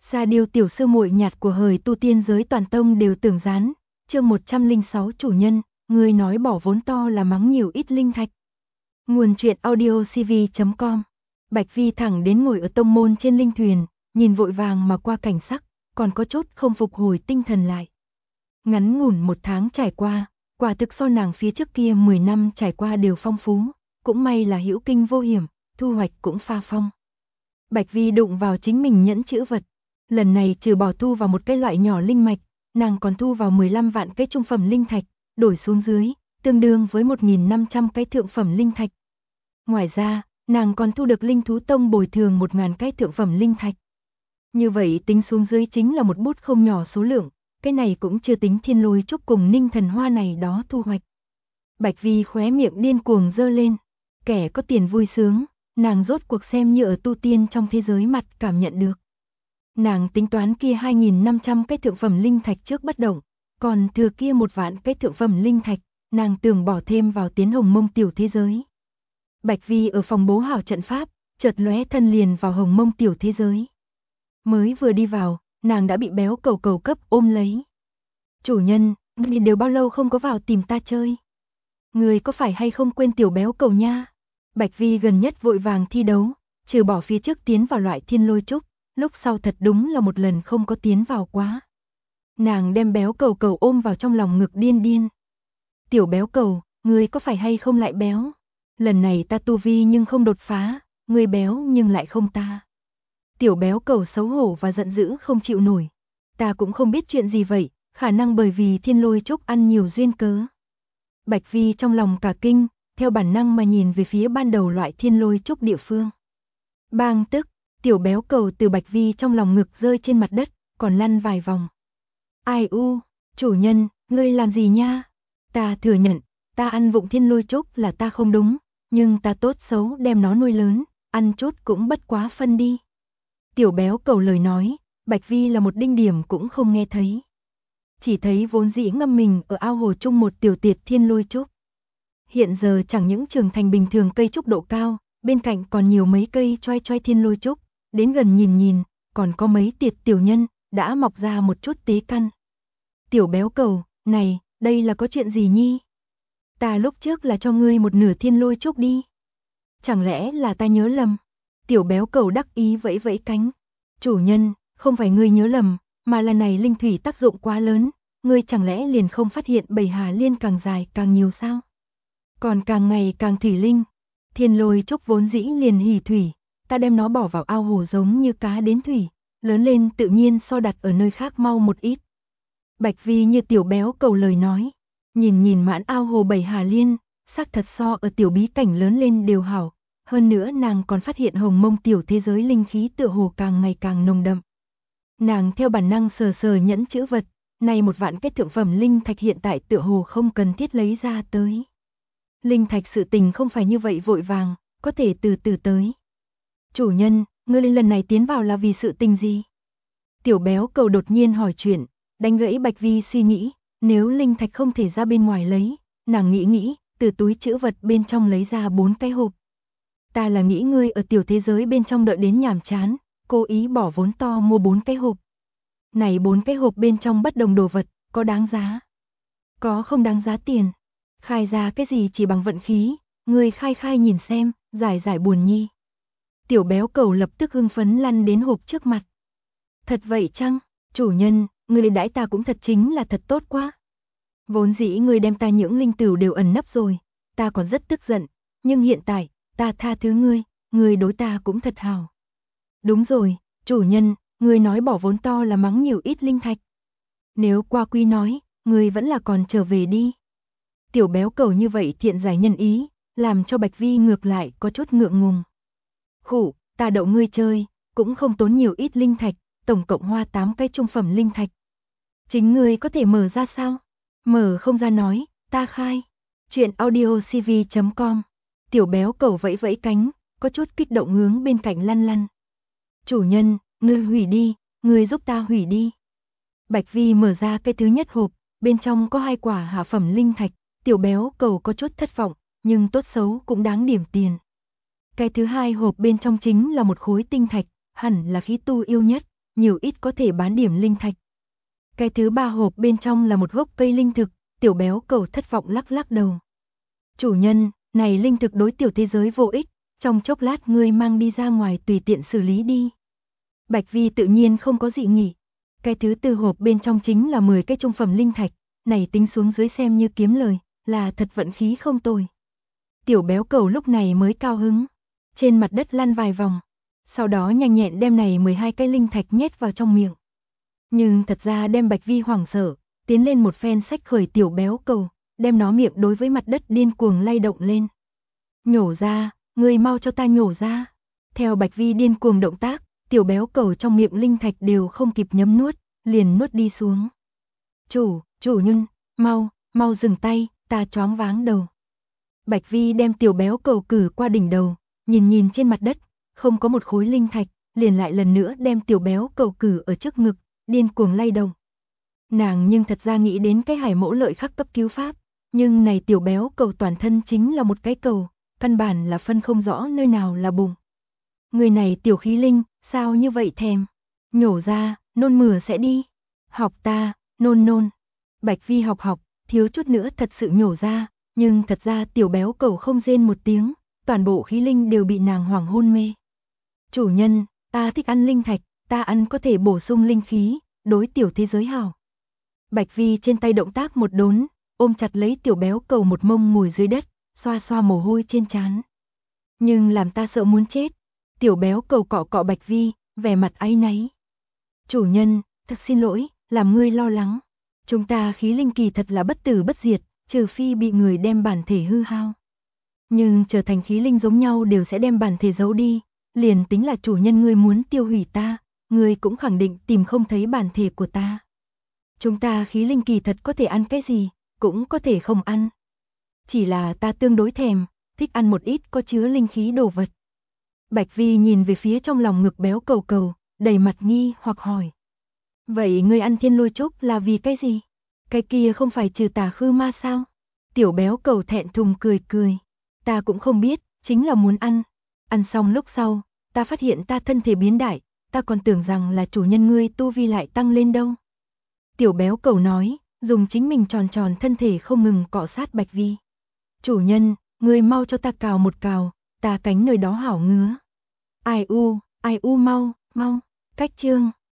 Sa Điêu tiểu sư muội nhạt của hời tu tiên giới toàn tông đều tưởng gián. Chương 106 chủ nhân, người nói bỏ vốn to là mắng nhiều ít linh thạch. Nguồn truyện audiocv.com. Bạch Vi thẳng đến ngồi ở tông môn trên linh thuyền, nhìn vội vàng mà qua cảnh sắc, còn có chút không phục hồi tinh thần lại. Ngắn ngủn 1 tháng trải qua, quả thực so nàng phía trước kia 10 năm trải qua đều phong phú, cũng may là hữu kinh vô hiểm, thu hoạch cũng pha phong. Bạch Vi đụng vào chính mình nhẫn chữ vật. Lần này trừ bỏ thu vào một cái loại nhỏ linh mạch, nàng còn thu vào 15 vạn cái trung phẩm linh thạch, đổi xuống dưới, tương đương với 1.500 cái thượng phẩm linh thạch. Ngoài ra, nàng còn thu được linh thú tông bồi thường 1.000 cái thượng phẩm linh thạch. Như vậy tính xuống dưới chính là một bút không nhỏ số lượng, cái này cũng chưa tính thiên lôi trúc cùng ninh thần hoa này đó thu hoạch. Bạch Vi khóe miệng điên cuồng dơ lên, kẻ có tiền vui sướng, nàng rốt cuộc xem như ở tu tiên trong thế giới mặt cảm nhận được. Nàng tính toán kia 2.500 cái thượng phẩm linh thạch trước bất động, còn thừa kia 1 vạn cái thượng phẩm linh thạch, nàng tưởng bỏ thêm vào tiến Hồng Mông tiểu thế giới. Bạch Vi ở phòng bố hảo trận pháp, chợt lóe thân liền vào Hồng Mông tiểu thế giới. Mới vừa đi vào, nàng đã bị béo cầu cầu cấp ôm lấy. Chủ nhân, ngươi đều bao lâu không có vào tìm ta chơi? Người có phải hay không quên tiểu béo cầu nha? Bạch Vi gần nhất vội vàng thi đấu, trừ bỏ phía trước tiến vào loại thiên lôi trúc, lúc sau thật đúng là một lần không có tiến vào quá. Nàng đem béo cầu cầu ôm vào trong lòng ngực điên điên. Tiểu béo cầu, ngươi có phải hay không lại béo? Lần này ta tu vi nhưng không đột phá, ngươi béo nhưng lại không ta. Tiểu béo cầu xấu hổ và giận dữ không chịu nổi. Ta cũng không biết chuyện gì vậy, khả năng bởi vì thiên lôi trúc ăn nhiều duyên cớ. Bạch Vi trong lòng cả kinh, theo bản năng mà nhìn về phía ban đầu loại thiên lôi trúc địa phương. Bang tức, tiểu béo cầu từ Bạch Vi trong lòng ngực rơi trên mặt đất, còn lăn vài vòng. Ai u, chủ nhân, ngươi làm gì nha? Ta thừa nhận, ta ăn vụng thiên lôi trúc là ta không đúng, nhưng ta tốt xấu đem nó nuôi lớn, ăn chút cũng bất quá phân đi. Tiểu béo cầu lời nói, Bạch Vi là một đinh điểm cũng không nghe thấy. Chỉ thấy vốn dĩ ngâm mình ở ao hồ chung một tiểu tiệt thiên lôi trúc. Hiện giờ chẳng những trưởng thành bình thường cây trúc độ cao, bên cạnh còn nhiều mấy cây choai choai thiên lôi trúc, đến gần nhìn nhìn, còn có mấy tiệt tiểu nhân, đã mọc ra một chút tế căn. Tiểu béo cầu, này, đây là có chuyện gì nhi? Ta lúc trước là cho ngươi một nửa thiên lôi trúc đi. Chẳng lẽ là ta nhớ lầm? Tiểu béo cầu đắc ý vẫy vẫy cánh. Chủ nhân, không phải ngươi nhớ lầm, mà là này linh thủy tác dụng quá lớn, ngươi chẳng lẽ liền không phát hiện bầy hà liên càng dài càng nhiều sao? Còn càng ngày càng thủy linh, thiên lôi trúc vốn dĩ liền hỉ thủy, ta đem nó bỏ vào ao hồ giống như cá đến thủy, lớn lên tự nhiên so đặt ở nơi khác mau một ít. Bạch Vi như tiểu béo cầu lời nói, nhìn nhìn mãn ao hồ bầy hà liên, xác thật so ở tiểu bí cảnh lớn lên đều hảo, hơn nữa nàng còn phát hiện Hồng Mông tiểu thế giới linh khí tựa hồ càng ngày càng nồng đậm. Nàng theo bản năng sờ sờ nhẫn chữ vật, này 1 vạn cái thượng phẩm linh thạch hiện tại tựa hồ không cần thiết lấy ra tới. Linh thạch sự tình không phải như vậy vội vàng, có thể từ từ tới. Chủ nhân, ngươi lần này tiến vào là vì sự tình gì? Tiểu béo cầu đột nhiên hỏi chuyện, đánh gãy Bạch Vi suy nghĩ, nếu linh thạch không thể ra bên ngoài lấy, nàng nghĩ, từ túi trữ vật bên trong lấy ra 4 cái hộp. Ta là nghĩ ngươi ở tiểu thế giới bên trong đợi đến nhàm chán, cố ý bỏ vốn to mua 4 cái hộp. Này 4 cái hộp bên trong bất đồng đồ vật, có đáng giá? Có không đáng giá tiền? Khai ra cái gì chỉ bằng vận khí, ngươi khai nhìn xem, giải buồn nhi. Tiểu béo cầu lập tức hưng phấn lăn đến hộp trước mặt. Thật vậy chăng, chủ nhân, ngươi đãi ta cũng thật chính là thật tốt quá. Vốn dĩ ngươi đem ta những linh tửu đều ẩn nấp rồi, ta còn rất tức giận, nhưng hiện tại, ta tha thứ ngươi đối ta cũng thật hảo. Đúng rồi, chủ nhân, ngươi nói bỏ vốn to là mắng nhiều ít linh thạch. Nếu qua quy nói, ngươi vẫn là còn trở về đi. Tiểu béo cầu như vậy thiện giải nhân ý, làm cho Bạch Vi ngược lại có chút ngượng ngùng. Khủ, ta đậu ngươi chơi, cũng không tốn nhiều ít linh thạch, tổng cộng hoa 8 cái trung phẩm linh thạch. Chính ngươi có thể mở ra sao? Mở không ra nói, ta khai. Chuyện audiocv.com. Tiểu béo cầu vẫy vẫy cánh, có chút kích động hướng bên cạnh lăn. Chủ nhân, ngươi hủy đi, ngươi giúp ta hủy đi. Bạch Vi mở ra cái thứ nhất hộp, bên trong có 2 quả hạ phẩm linh thạch, tiểu béo cầu có chút thất vọng, nhưng tốt xấu cũng đáng điểm tiền. Cái thứ hai hộp bên trong chính là một khối tinh thạch, hẳn là khí tu yêu nhất, nhiều ít có thể bán điểm linh thạch. Cái thứ 3 hộp bên trong là một gốc cây linh thực, tiểu béo cầu thất vọng lắc lắc đầu. Chủ nhân, này linh thực đối tiểu thế giới vô ích, trong chốc lát ngươi mang đi ra ngoài tùy tiện xử lý đi. Bạch Vi tự nhiên không có dị nghị. Cái thứ 4 hộp bên trong chính là 10 cái trung phẩm linh thạch, này tính xuống dưới xem như kiếm lời, là thật vận khí không tồi. Tiểu béo cầu lúc này mới cao hứng, trên mặt đất lăn vài vòng, sau đó nhanh nhẹn đem này 12 cái linh thạch nhét vào trong miệng. Nhưng thật ra đem Bạch Vi hoảng sợ, tiến lên một phen xách khởi tiểu béo cầu, đem nó miệng đối với mặt đất điên cuồng lay động lên. Nhổ ra, ngươi mau cho ta nhổ ra. Theo Bạch Vi điên cuồng động tác, tiểu béo cầu trong miệng linh thạch đều không kịp nhấm nuốt, liền nuốt đi xuống. Chủ nhân, mau dừng tay, ta choáng váng đầu. Bạch Vi đem tiểu béo cầu cử qua đỉnh đầu, nhìn trên mặt đất, không có một khối linh thạch, liền lại lần nữa đem tiểu béo cầu cử ở trước ngực, điên cuồng lay động. Nàng nhưng thật ra nghĩ đến cái hải mẫu lợi khắc cấp cứu pháp, nhưng này tiểu béo cầu toàn thân chính là một cái cầu, căn bản là phân không rõ nơi nào là bụng. Người này tiểu khí linh, sao như vậy thèm? Nhổ ra, nôn mửa sẽ đi. Học ta, nôn. Bạch Vi học, thiếu chút nữa thật sự nhổ ra, nhưng thật ra tiểu béo cầu không rên một tiếng, toàn bộ khí linh đều bị nàng hoảng hôn mê. Chủ nhân, ta thích ăn linh thạch, ta ăn có thể bổ sung linh khí, đối tiểu thế giới hảo. Bạch Vi trên tay động tác một đốn, ôm chặt lấy tiểu béo cầu một mông ngồi dưới đất, xoa xoa mồ hôi trên trán. Nhưng làm ta sợ muốn chết. Tiểu béo cầu cọ Bạch Vi, vẻ mặt áy náy. Chủ nhân, thật xin lỗi, làm ngươi lo lắng. Chúng ta khí linh kỳ thật là bất tử bất diệt, trừ phi bị người đem bản thể hư hao. Nhưng trở thành khí linh giống nhau đều sẽ đem bản thể giấu đi, liền tính là chủ nhân ngươi muốn tiêu hủy ta, ngươi cũng khẳng định tìm không thấy bản thể của ta. Chúng ta khí linh kỳ thật có thể ăn cái gì, cũng có thể không ăn. Chỉ là ta tương đối thèm, thích ăn một ít có chứa linh khí đồ vật. Bạch Vi nhìn về phía trong lòng ngực béo cầu, đầy mặt nghi hoặc hỏi. Vậy ngươi ăn thiên lôi trúc là vì cái gì? Cái kia không phải trừ tà khư ma sao? Tiểu béo cầu thẹn thùng cười. Ta cũng không biết, chính là muốn ăn. Ăn xong lúc sau, ta phát hiện ta thân thể biến đại, ta còn tưởng rằng là chủ nhân ngươi tu vi lại tăng lên đâu. Tiểu béo cầu nói, dùng chính mình tròn thân thể không ngừng cọ sát Bạch Vi. Chủ nhân, ngươi mau cho ta cào một cào, ta cánh nơi đó hảo ngứa. Ai u mau. Cách chương